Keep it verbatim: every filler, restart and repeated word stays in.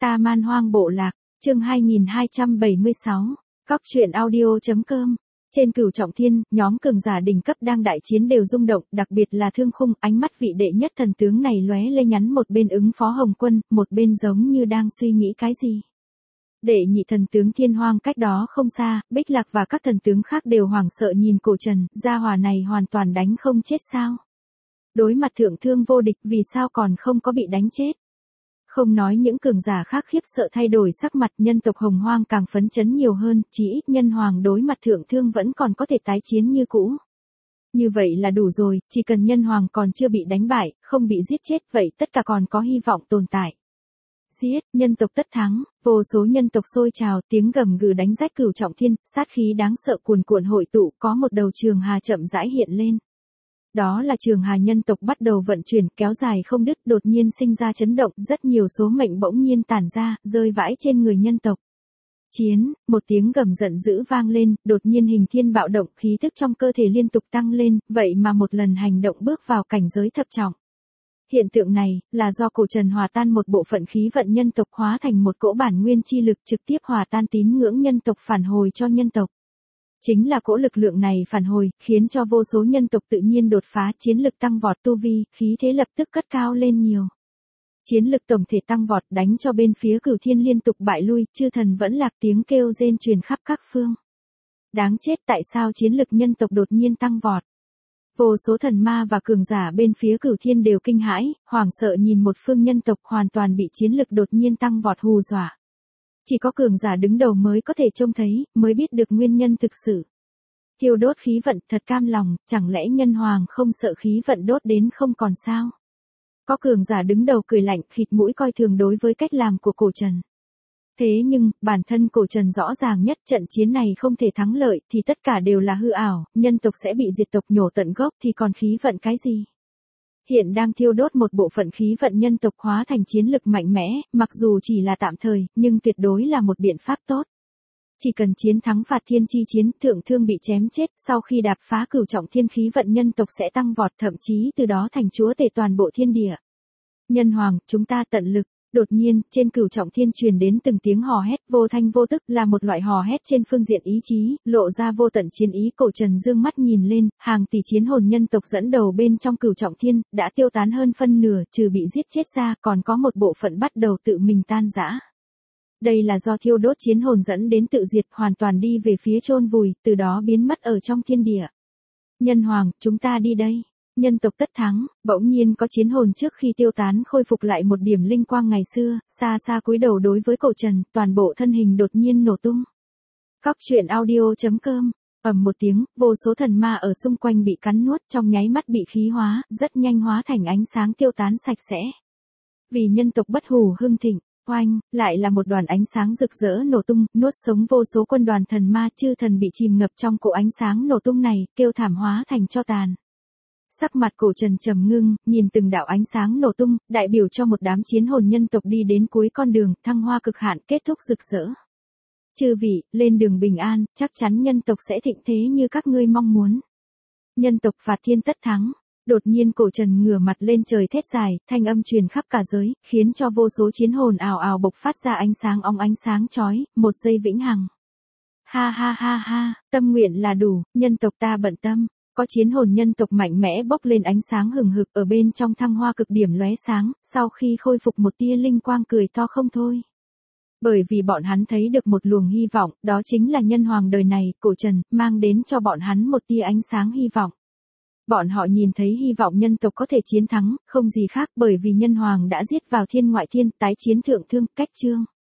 Ta Man Hoang Bộ Lạc, chương hai nghìn hai trăm bảy mươi sáu, Cóc truyện audio chấm com. Trên Cửu Trọng Thiên, nhóm cường giả đỉnh cấp đang đại chiến đều rung động, đặc biệt là Thương Khung, ánh mắt vị đệ nhất thần tướng này lóe lên, nhắn một bên ứng phó Hồng Quân, một bên giống như đang suy nghĩ cái gì. Đệ nhị thần tướng Thiên Hoang cách đó không xa, Bích Lạc và các thần tướng khác đều hoảng sợ nhìn Cổ Trần, gia hỏa này hoàn toàn đánh không chết sao? Đối mặt thượng thương vô địch, vì sao còn không có bị đánh chết? Không nói những cường giả khác khiếp sợ thay đổi sắc mặt, nhân tộc Hồng Hoang càng phấn chấn nhiều hơn, chỉ ít nhân hoàng đối mặt thượng thương vẫn còn có thể tái chiến như cũ. Như vậy là đủ rồi, chỉ cần nhân hoàng còn chưa bị đánh bại, không bị giết chết, vậy tất cả còn có hy vọng tồn tại. Giết, nhân tộc tất thắng, vô số nhân tộc sôi trào, tiếng gầm gừ đánh rách Cửu Trọng Thiên, sát khí đáng sợ cuồn cuộn hội tụ, có một đầu trường hà chậm rãi hiện lên. Đó là trường hà nhân tộc bắt đầu vận chuyển, kéo dài không đứt, đột nhiên sinh ra chấn động, rất nhiều số mệnh bỗng nhiên tản ra, rơi vãi trên người nhân tộc. Chiến, một tiếng gầm giận dữ vang lên, đột nhiên hình thiên bạo động, khí tức trong cơ thể liên tục tăng lên, vậy mà một lần hành động bước vào cảnh giới thập trọng. Hiện tượng này, là do Cổ Trần hòa tan một bộ phận khí vận nhân tộc hóa thành một cỗ bản nguyên chi lực trực tiếp hòa tan tín ngưỡng nhân tộc phản hồi cho nhân tộc. Chính là cỗ lực lượng này phản hồi, khiến cho vô số nhân tộc tự nhiên đột phá, chiến lực tăng vọt, tu vi, khí thế lập tức cất cao lên nhiều. Chiến lực tổng thể tăng vọt, đánh cho bên phía Cửu Thiên liên tục bại lui, chư thần vẫn lạc, tiếng kêu rên truyền khắp các phương. Đáng chết, tại sao chiến lực nhân tộc đột nhiên tăng vọt? Vô số thần ma và cường giả bên phía Cửu Thiên đều kinh hãi, hoảng sợ nhìn một phương nhân tộc hoàn toàn bị chiến lực đột nhiên tăng vọt hù dọa. Chỉ có cường giả đứng đầu mới có thể trông thấy, mới biết được nguyên nhân thực sự. Thiêu đốt khí vận, thật cam lòng, chẳng lẽ nhân hoàng không sợ khí vận đốt đến không còn sao? Có cường giả đứng đầu cười lạnh, khịt mũi coi thường đối với cách làm của Cổ Trần. Thế nhưng, bản thân Cổ Trần rõ ràng nhất, trận chiến này không thể thắng lợi thì tất cả đều là hư ảo, nhân tộc sẽ bị diệt tộc nhổ tận gốc thì còn khí vận cái gì? Hiện đang thiêu đốt một bộ phận khí vận nhân tộc hóa thành chiến lực mạnh mẽ, mặc dù chỉ là tạm thời, nhưng tuyệt đối là một biện pháp tốt. Chỉ cần chiến thắng phạt thiên chi chiến, thượng thương bị chém chết, sau khi đạp phá Cửu Trọng Thiên, khí vận nhân tộc sẽ tăng vọt, thậm chí từ đó thành chúa tể toàn bộ thiên địa. Nhân hoàng, chúng ta tận lực. Đột nhiên, trên Cửu Trọng Thiên truyền đến từng tiếng hò hét, vô thanh vô tức, là một loại hò hét trên phương diện ý chí, lộ ra vô tận chiến ý. Cổ Trần dương mắt nhìn lên, hàng tỷ chiến hồn nhân tộc dẫn đầu bên trong Cửu Trọng Thiên, đã tiêu tán hơn phân nửa, trừ bị giết chết ra, còn có một bộ phận bắt đầu tự mình tan rã. Đây là do thiêu đốt chiến hồn dẫn đến tự diệt, hoàn toàn đi về phía chôn vùi, từ đó biến mất ở trong thiên địa. Nhân hoàng, chúng ta đi đây. Nhân tộc tất thắng, bỗng nhiên có chiến hồn trước khi tiêu tán khôi phục lại một điểm linh quang ngày xưa, xa xa cúi đầu đối với Cổ Trần, toàn bộ thân hình đột nhiên nổ tung. Cóc truyện audio chấm com, ầm một tiếng, vô số thần ma ở xung quanh bị cắn nuốt, trong nháy mắt bị khí hóa, rất nhanh hóa thành ánh sáng tiêu tán sạch sẽ. Vì nhân tộc bất hủ hưng thịnh, oanh, lại là một đoàn ánh sáng rực rỡ nổ tung, nuốt sống vô số quân đoàn thần ma, chư thần bị chìm ngập trong cỗ ánh sáng nổ tung này, kêu thảm hóa thành tro tàn. Sắc mặt Cổ Trần trầm ngưng, nhìn từng đạo ánh sáng nổ tung, đại biểu cho một đám chiến hồn nhân tộc đi đến cuối con đường, thăng hoa cực hạn, kết thúc rực rỡ. Chư vị, lên đường bình an, chắc chắn nhân tộc sẽ thịnh thế như các ngươi mong muốn. Nhân tộc phạt thiên tất thắng. Đột nhiên Cổ Trần ngửa mặt lên trời thét dài, thanh âm truyền khắp cả giới, khiến cho vô số chiến hồn ào ào bộc phát ra ánh sáng óng ánh sáng chói, một giây vĩnh hằng. Ha ha ha ha, tâm nguyện là đủ, nhân tộc ta bận tâm. Có chiến hồn nhân tộc mạnh mẽ bốc lên ánh sáng hừng hực ở bên trong thăng hoa cực điểm lóe sáng, sau khi khôi phục một tia linh quang cười to không thôi. Bởi vì bọn hắn thấy được một luồng hy vọng, đó chính là nhân hoàng đời này, Cổ Trần, mang đến cho bọn hắn một tia ánh sáng hy vọng. Bọn họ nhìn thấy hy vọng nhân tộc có thể chiến thắng, không gì khác bởi vì nhân hoàng đã giết vào thiên ngoại thiên, tái chiến thượng thương, cách chương.